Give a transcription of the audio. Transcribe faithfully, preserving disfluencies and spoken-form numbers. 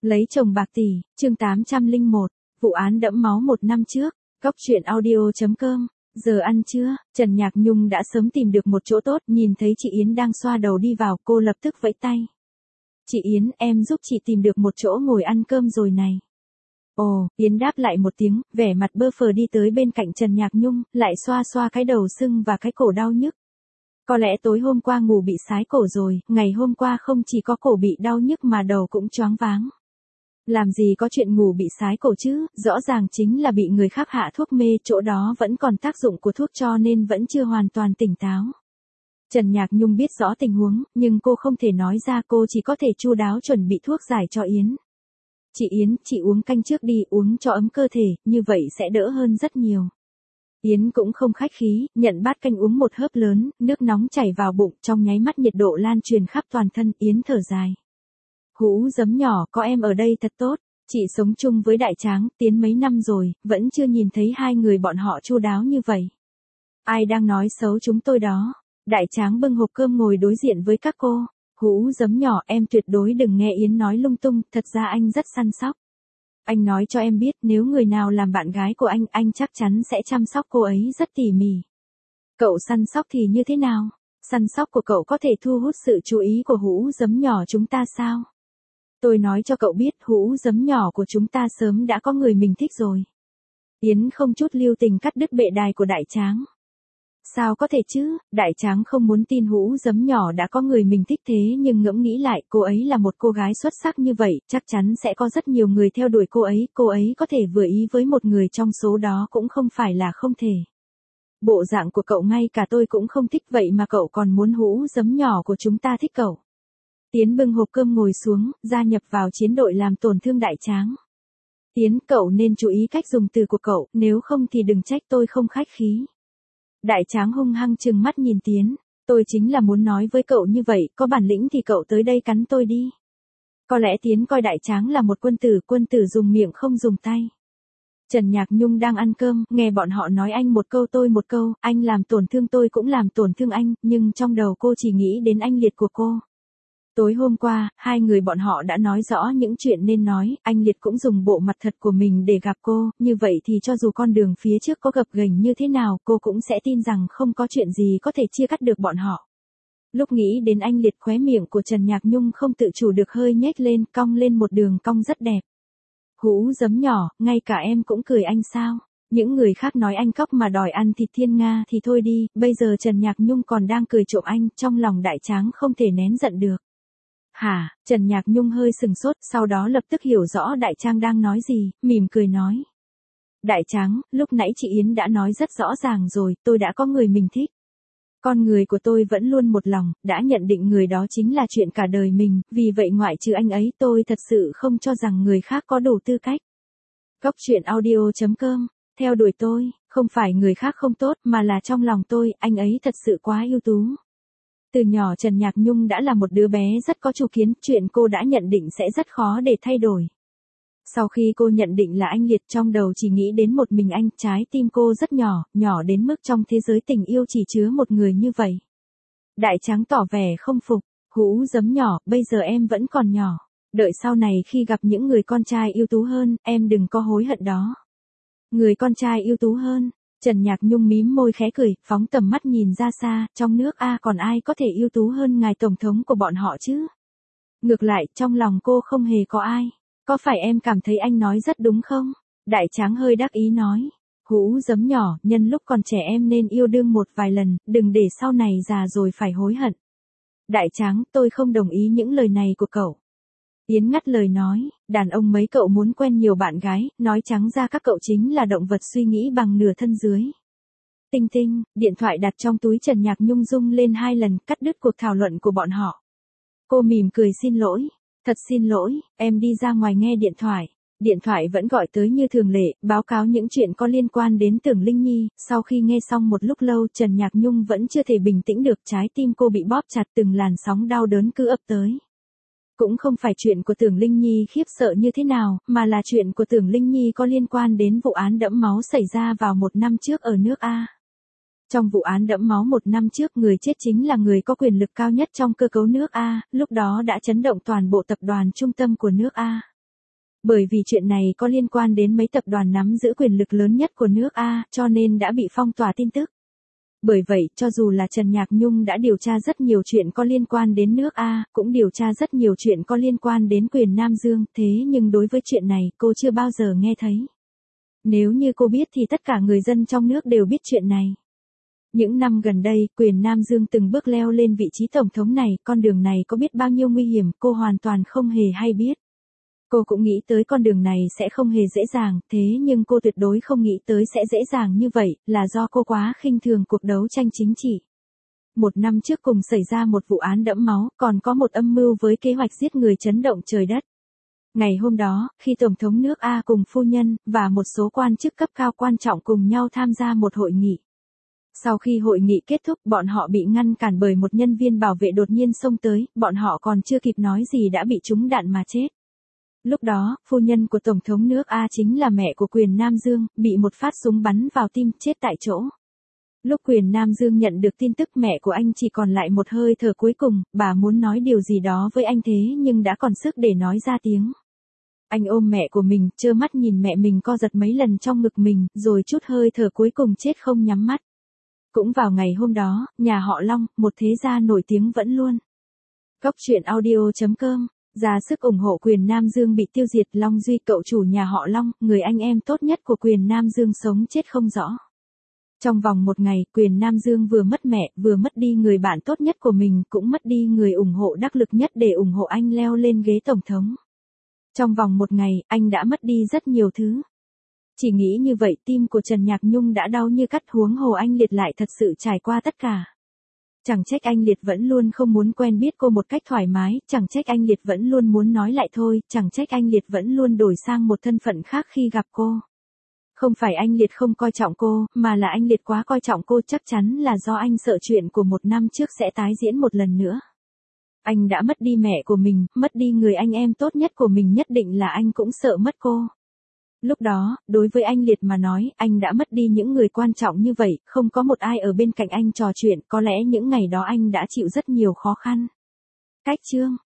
Lấy chồng bạc tỷ, chương tám trăm lẻ một, vụ án đẫm máu một năm trước, Cóc truyện audio chấm com. Giờ ăn trưa, Trần Nhạc Nhung đã sớm tìm được một chỗ tốt, nhìn thấy chị Yến đang xoa đầu đi vào, cô lập tức vẫy tay. Chị Yến, em giúp chị tìm được một chỗ ngồi ăn cơm rồi này. Ồ, Yến đáp lại một tiếng, vẻ mặt bơ phờ đi tới bên cạnh Trần Nhạc Nhung, lại xoa xoa cái đầu sưng và cái cổ đau nhức. Có lẽ tối hôm qua ngủ bị sái cổ rồi, ngày hôm qua không chỉ có cổ bị đau nhức mà đầu cũng choáng váng. Làm gì có chuyện ngủ bị sái cổ chứ, rõ ràng chính là bị người khác hạ thuốc mê, chỗ đó vẫn còn tác dụng của thuốc cho nên vẫn chưa hoàn toàn tỉnh táo. Trần Nhạc Nhung biết rõ tình huống, nhưng cô không thể nói ra, cô chỉ có thể chu đáo chuẩn bị thuốc giải cho Yến. Chị Yến, chị uống canh trước đi, uống cho ấm cơ thể, như vậy sẽ đỡ hơn rất nhiều. Yến cũng không khách khí, nhận bát canh uống một hớp lớn, nước nóng chảy vào bụng, trong nháy mắt nhiệt độ lan truyền khắp toàn thân. Yến thở dài. Hũ giấm nhỏ, có em ở đây thật tốt, chị sống chung với Đại Tráng, Tiến mấy năm rồi, vẫn chưa nhìn thấy hai người bọn họ chu đáo như vậy. Ai đang nói xấu chúng tôi đó? Đại Tráng bưng hộp cơm ngồi đối diện với các cô. Hũ giấm nhỏ, em tuyệt đối đừng nghe Yến nói lung tung, thật ra anh rất săn sóc. Anh nói cho em biết, nếu người nào làm bạn gái của anh, anh chắc chắn sẽ chăm sóc cô ấy rất tỉ mỉ. Cậu săn sóc thì như thế nào? Săn sóc của cậu có thể thu hút sự chú ý của hũ giấm nhỏ chúng ta sao? Tôi nói cho cậu biết, hũ giấm nhỏ của chúng ta sớm đã có người mình thích rồi. Yến không chút lưu tình cắt đứt bệ đài của Đại Tráng. Sao có thể chứ, Đại Tráng không muốn tin hũ giấm nhỏ đã có người mình thích, thế nhưng ngẫm nghĩ lại, cô ấy là một cô gái xuất sắc như vậy, chắc chắn sẽ có rất nhiều người theo đuổi cô ấy, cô ấy có thể vừa ý với một người trong số đó cũng không phải là không thể. Bộ dạng của cậu ngay cả tôi cũng không thích, vậy mà cậu còn muốn hũ giấm nhỏ của chúng ta thích cậu. Tiến bưng hộp cơm ngồi xuống, gia nhập vào chiến đội làm tổn thương Đại Tráng. Tiến, cậu nên chú ý cách dùng từ của cậu, nếu không thì đừng trách tôi không khách khí. Đại Tráng hung hăng trừng mắt nhìn Tiến, tôi chính là muốn nói với cậu như vậy, có bản lĩnh thì cậu tới đây cắn tôi đi. Có lẽ Tiến coi Đại Tráng là một quân tử, quân tử dùng miệng không dùng tay. Trần Nhạc Nhung đang ăn cơm, nghe bọn họ nói anh một câu tôi một câu, anh làm tổn thương tôi cũng làm tổn thương anh, nhưng trong đầu cô chỉ nghĩ đến anh Liệt của cô. Tối hôm qua, hai người bọn họ đã nói rõ những chuyện nên nói, anh Liệt cũng dùng bộ mặt thật của mình để gặp cô, như vậy thì cho dù con đường phía trước có gập ghềnh như thế nào, cô cũng sẽ tin rằng không có chuyện gì có thể chia cắt được bọn họ. Lúc nghĩ đến anh Liệt, khóe miệng của Trần Nhạc Nhung không tự chủ được hơi nhếch lên, cong lên một đường cong rất đẹp. Hũ giấm nhỏ, ngay cả em cũng cười anh sao? Những người khác nói anh cóc mà đòi ăn thịt thiên nga thì thôi đi, bây giờ Trần Nhạc Nhung còn đang cười trộm anh, trong lòng Đại Tráng không thể nén giận được. Hả, Trần Nhạc Nhung hơi sừng sốt, sau đó lập tức hiểu rõ Đại Tráng đang nói gì, mỉm cười nói. Đại Tráng, lúc nãy chị Yến đã nói rất rõ ràng rồi, tôi đã có người mình thích. Con người của tôi vẫn luôn một lòng, đã nhận định người đó chính là chuyện cả đời mình, vì vậy ngoại trừ anh ấy tôi thật sự không cho rằng người khác có đủ tư cách. Cóc truyện audio chấm com, theo đuổi tôi, không phải người khác không tốt mà là trong lòng tôi, anh ấy thật sự quá ưu tú. Từ nhỏ Trần Nhạc Nhung đã là một đứa bé rất có chủ kiến, chuyện cô đã nhận định sẽ rất khó để thay đổi. Sau khi cô nhận định là anh Liệt, trong đầu chỉ nghĩ đến một mình anh, trái tim cô rất nhỏ, nhỏ đến mức trong thế giới tình yêu chỉ chứa một người như vậy. Đại Tráng tỏ vẻ không phục, hũ giấm nhỏ, bây giờ em vẫn còn nhỏ. Đợi sau này khi gặp những người con trai ưu tú hơn, em đừng có hối hận đó. Người con trai ưu tú hơn. Trần Nhạc Nhung mím môi khẽ cười, phóng tầm mắt nhìn ra xa, trong nước A còn ai có thể ưu tú hơn ngài tổng thống của bọn họ chứ? Ngược lại, trong lòng cô không hề có ai. Có phải em cảm thấy anh nói rất đúng không? Đại Tráng hơi đắc ý nói. Hũ giấm nhỏ, nhân lúc còn trẻ em nên yêu đương một vài lần, đừng để sau này già rồi phải hối hận. Đại Tráng, tôi không đồng ý những lời này của cậu. Yến ngắt lời nói, đàn ông mấy cậu muốn quen nhiều bạn gái, nói trắng ra các cậu chính là động vật suy nghĩ bằng nửa thân dưới. Tinh tinh, điện thoại đặt trong túi Trần Nhạc Nhung rung lên hai lần, cắt đứt cuộc thảo luận của bọn họ. Cô mỉm cười xin lỗi, thật xin lỗi, em đi ra ngoài nghe điện thoại. Điện thoại vẫn gọi tới như thường lệ, báo cáo những chuyện có liên quan đến Tưởng Linh Nhi, sau khi nghe xong một lúc lâu Trần Nhạc Nhung vẫn chưa thể bình tĩnh được, trái tim cô bị bóp chặt, từng làn sóng đau đớn cứ ập tới. Cũng không phải chuyện của Tưởng Linh Nhi khiếp sợ như thế nào, mà là chuyện của Tưởng Linh Nhi có liên quan đến vụ án đẫm máu xảy ra vào một năm trước ở nước A. Trong vụ án đẫm máu một năm trước, người chết chính là người có quyền lực cao nhất trong cơ cấu nước A, lúc đó đã chấn động toàn bộ tập đoàn trung tâm của nước A. Bởi vì chuyện này có liên quan đến mấy tập đoàn nắm giữ quyền lực lớn nhất của nước A, cho nên đã bị phong tỏa tin tức. Bởi vậy, cho dù là Trần Nhạc Nhung đã điều tra rất nhiều chuyện có liên quan đến nước A, cũng điều tra rất nhiều chuyện có liên quan đến quyền Nam Dương, thế nhưng đối với chuyện này, cô chưa bao giờ nghe thấy. Nếu như cô biết thì tất cả người dân trong nước đều biết chuyện này. Những năm gần đây, quyền Nam Dương từng bước leo lên vị trí tổng thống này, con đường này có biết bao nhiêu nguy hiểm, cô hoàn toàn không hề hay biết. Cô cũng nghĩ tới con đường này sẽ không hề dễ dàng, thế nhưng cô tuyệt đối không nghĩ tới sẽ dễ dàng như vậy, là do cô quá khinh thường cuộc đấu tranh chính trị. Một năm trước cùng xảy ra một vụ án đẫm máu, còn có một âm mưu với kế hoạch giết người chấn động trời đất. Ngày hôm đó, khi Tổng thống nước A cùng phu nhân, và một số quan chức cấp cao quan trọng cùng nhau tham gia một hội nghị. Sau khi hội nghị kết thúc, bọn họ bị ngăn cản bởi một nhân viên bảo vệ đột nhiên xông tới, bọn họ còn chưa kịp nói gì đã bị trúng đạn mà chết. Lúc đó, phu nhân của Tổng thống nước A chính là mẹ của quyền Nam Dương, bị một phát súng bắn vào tim, chết tại chỗ. Lúc quyền Nam Dương nhận được tin tức mẹ của anh chỉ còn lại một hơi thở cuối cùng, bà muốn nói điều gì đó với anh thế nhưng đã còn sức để nói ra tiếng. Anh ôm mẹ của mình, trơ mắt nhìn mẹ mình co giật mấy lần trong ngực mình, rồi chút hơi thở cuối cùng chết không nhắm mắt. Cũng vào ngày hôm đó, nhà họ Long, một thế gia nổi tiếng vẫn luôn. Cóc truyện audio chấm com ra sức ủng hộ quyền Nam Dương bị tiêu diệt. Long Duy, cậu chủ nhà họ Long, người anh em tốt nhất của quyền Nam Dương sống chết không rõ. Trong vòng một ngày, quyền Nam Dương vừa mất mẹ, vừa mất đi người bạn tốt nhất của mình, cũng mất đi người ủng hộ đắc lực nhất để ủng hộ anh leo lên ghế tổng thống. Trong vòng một ngày, anh đã mất đi rất nhiều thứ. Chỉ nghĩ như vậy, tim của Trần Nhạc Nhung đã đau như cắt, huống hồ anh Liệt lại thật sự trải qua tất cả. Chẳng trách anh Liệt vẫn luôn không muốn quen biết cô một cách thoải mái, chẳng trách anh Liệt vẫn luôn muốn nói lại thôi, chẳng trách anh Liệt vẫn luôn đổi sang một thân phận khác khi gặp cô. Không phải anh Liệt không coi trọng cô, mà là anh Liệt quá coi trọng cô, chắc chắn là do anh sợ chuyện của một năm trước sẽ tái diễn một lần nữa. Anh đã mất đi mẹ của mình, mất đi người anh em tốt nhất của mình, nhất định là anh cũng sợ mất cô. Lúc đó, đối với anh Liệt mà nói, anh đã mất đi những người quan trọng như vậy, không có một ai ở bên cạnh anh trò chuyện, có lẽ những ngày đó anh đã chịu rất nhiều khó khăn. Cách chương